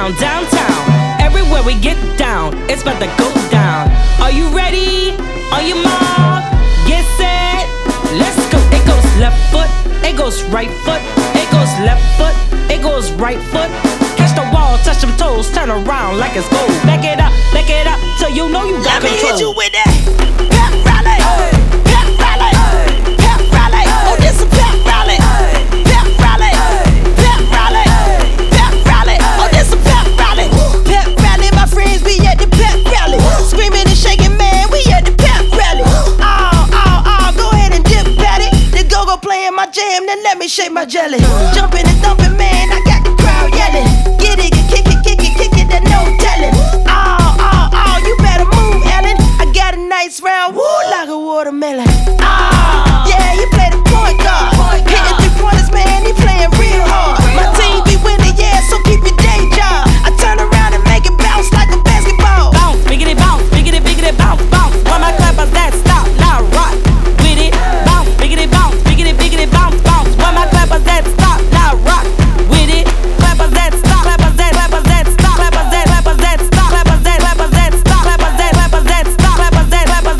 Uptown, downtown, everywhere we get down, it's about to go down. Are you ready? On your mark, get set, let's go. It goes left foot, it goes right foot, it goes left foot, it goes right foot. Catch the wall, touch them toes, turn around like it's gold. Back it up, till you know you got control. Let me hit you with that pep rally, pep rally, pep rally. Oh, this a pep rally, pep rally, pep rally, pep rally. Oh, this a pep rally, pep rally. My friends be at the pep rally, screaming and shaking, man. We at the pep rally. Oh, go ahead and dip at it. The go-go playing my jam, then let me shake my jelly. Jumping and thumping, man. I got the crowd yelling. Get it, kick it, there's no telling. Oh, you better move, Ellen. I got a nice round, woo, like a watermelon. Yeah, you play the point guard. Hitting 3-pointers, man, he playing real hard. My team be winning, yeah, so keep your day job. I turn around and make it bounce like a basketball. Bounce, biggity, bounce, bounce, bounce. When my clappers that stop, now rock with it. Bounce, biggity, bounce, bounce, bounce. When my clappers that stop, now rock with it. Clappers that stop, clappers that stop, clappers that stop, clappers that stop, clappers that stop, clappers that stop, clappers that stop, clappers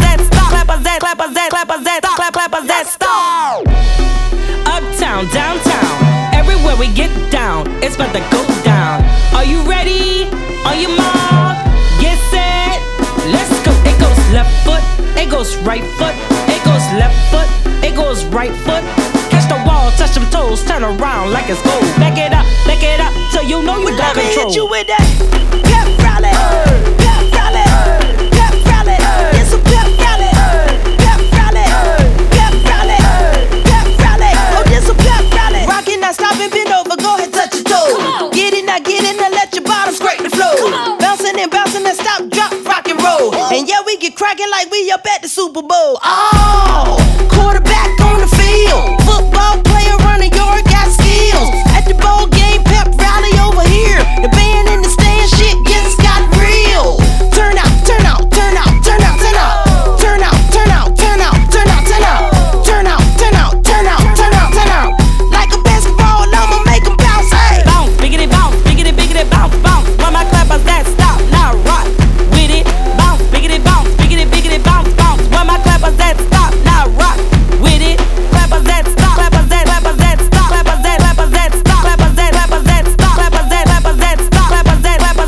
that stop. Uptown, downtown, everywhere we get down, it's about to go down. Are you ready? On your mark, get set, let's go. It goes left foot, it goes right foot, it goes left foot, it goes right foot. Catch the wall, touch them toes, turn around like it's gold. Back it up, till you know you got Let me control. hit you with that pep rally, pep rally, pep rally. It's a pep rally, pep rally, pep rally, pep rally. Oh, this a pep rally. Rockin', not stopping, bend over, go ahead, touch your toes. Get it, now let your bottom scrape the floor. Bouncing and stop, drop, rock and roll. And yeah, we get cracking like we up at the Super Bowl. Oh, quarterback on the field, football player running yard, got skills. At the ball game, pep rally over here. The band in the stand, shit just got real. Turn out, turn out, turn out, turn out, turn out. Turn out, turn out, turn out, turn out, turn out. Turn out, turn out, turn out, turn out, turn out. Like a basketball, I'ma make 'em bounce, hey. Bounce, biggity, bounce, bounce. When my clappers that stop, now rock with it. Bounce, biggity, bounce, bounce. When my clappers that stop, now rock with it. Clappers that stop, clappers that stop, clappers that stop, clappers that stop, clappers that stop, clappers that stop, clappers that stop, clappers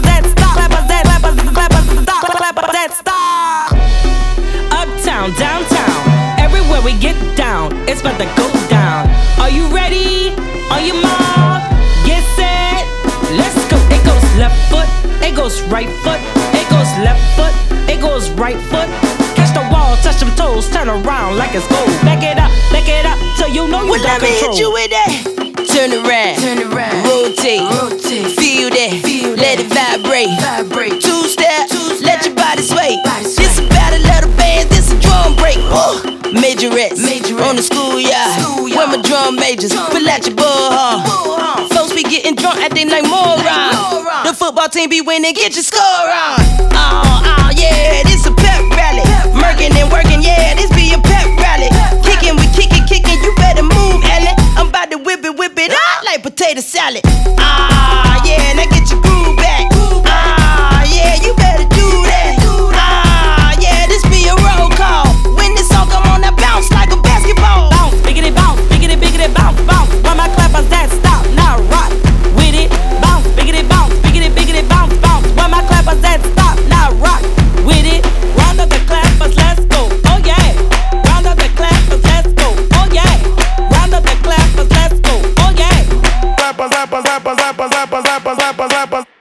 that stop. Uptown, downtown, everywhere we get down, it's about to go down. Are you ready? On your mark, get set, let's go. It goes left foot, it goes right foot, it goes left foot, it goes right foot. Catch the wall, touch them toes, turn around like it's gold. Back it up, till you know you got Let me control. hit you with that. Turn around, rotate, feel that, let it vibrate. Two-step, let your body sway. This a battle of the bands, this a drum break. Majorettes, on the schoolyard, where my drum majors, pull out your bullhorn. Folks be getting drunk, acting like morons. The football team be winning, get your score on. Oh, yeah, this a pep rally. Murking and working, yeah, this be a pep rally. Kicking, we kicking, you better move, Ellen. I'm about to whip it out like potato salad. Yeah, now get your groove back. Yeah, you better do that. Yeah, this be a roll call. When this song come on, I bounce like a basketball. Bounce, biggity, bounce, bounce. When my clappers that stop, now rock with it. Bounce, biggity, bounce, bounce. When my clappers that stop, now rock with it. Round up the clappers, let's go. Oh yeah. Round up the clappers, let's go. Oh yeah. Round up the clappers, let's go. Oh yeah. Clappers.